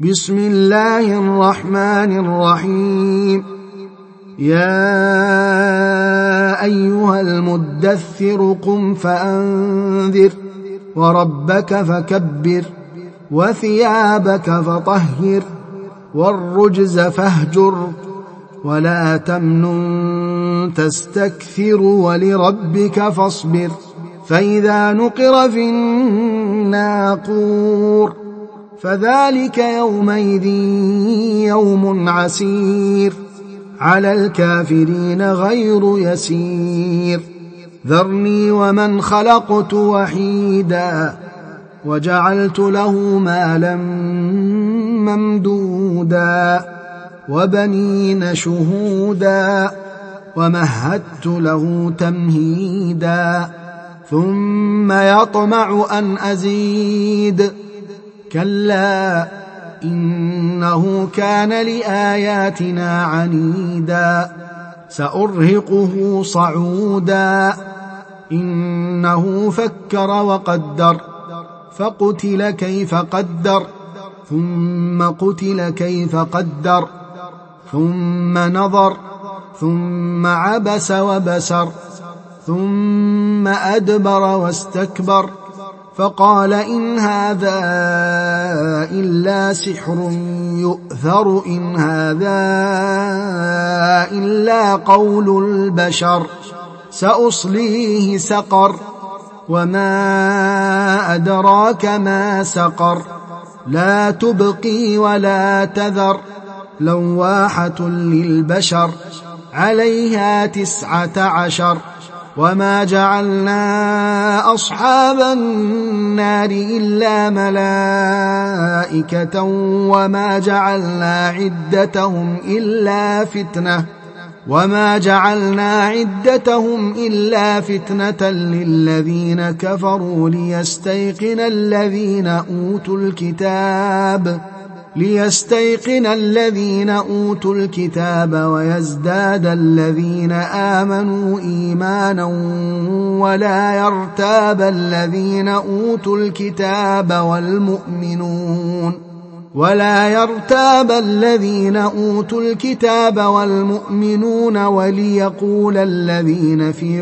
بسم الله الرحمن الرحيم. يا أيها المدثر قم فأنذر وربك فكبر وثيابك فطهر والرجز فاهجر ولا تمنن تستكثر ولربك فاصبر فإذا نقر في الناقور فذلك يومئذ يوم عسير على الكافرين غير يسير. ذرني ومن خلقت وحيدا وجعلت له مالا ممدودا وبنين شهودا ومهدت له تمهيدا ثم يطمع أن أزيد كلا إنه كان لآياتنا عنيدا سأرهقه صعودا إنه فكر وقدر فقتل كيف قدر ثم قتل كيف قدر ثم نظر ثم عبس وبسر ثم أدبر واستكبر فقال إن هذا إلا سحر يؤثر إن هذا إلا قول البشر سأصليه سقر وما أدراك ما سقر لا تبقي ولا تذر لواحة للبشر عليها 19 وما جعلنا أصحاب النار إلا ملائكة وما جعلنا عدتهم إلا فتنة للذين كفروا ليستيقن الذين أوتوا الكتاب ويزداد الذين آمنوا إيمانا ولا يرتاب الذين أوتوا الكتاب والمؤمنون وليقول الذين في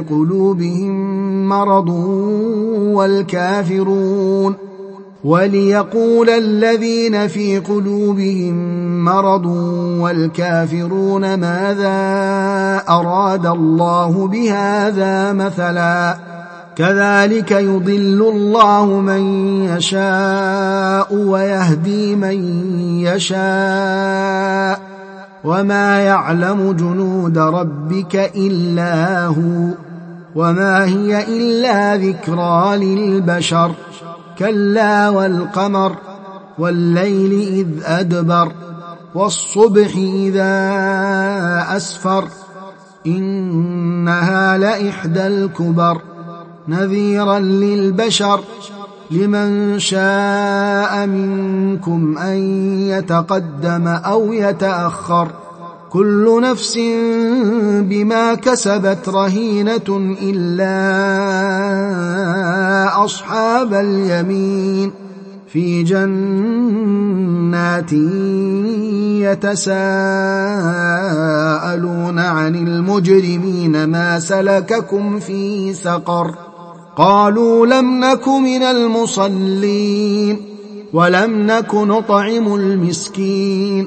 قلوبهم مرض والكافرون ماذا أراد الله بهذا مثلا كذلك يضل الله من يشاء ويهدي من يشاء وما يعلم جنود ربك إلا هو وما هي إلا ذكرى للبشر كلا والقمر والليل إذ أدبر والصبح إذا أسفر إنها لإحدى الكبر نذيرا للبشر لمن شاء منكم أن يتقدم أو يتأخر كل نفس بما كسبت رهينة إلا أصحاب اليمين في جنات يتساءلون عن المجرمين ما سلككم في سقر قالوا لم نك من المصلين ولم نك نطعم المسكين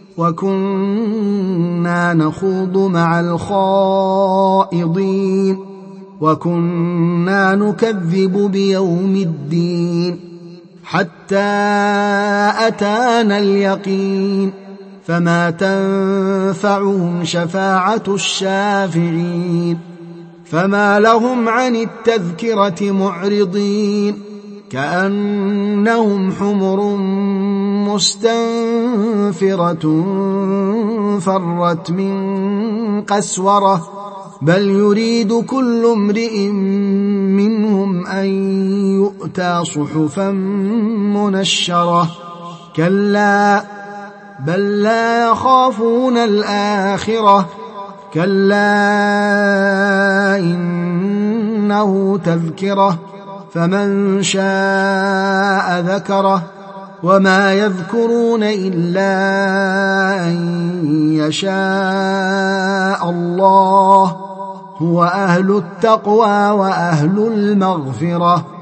وكنا نخوض مع الخائضين وكنا نكذب بيوم الدين حتى أتانا اليقين فما تنفعهم شفاعة الشافعين فما لهم عن التذكرة معرضين كأنهم حمر مستنفرة فرت من قسورة بل يريد كل امرئ منهم أن يؤتى صحفا منشرة كلا بل لا يخافون الآخرة كلا إنه تذكرة فمن شاء ذكره وما يذكرون إلا أن يشاء الله، هو أهل التقوى وأهل المغفرة.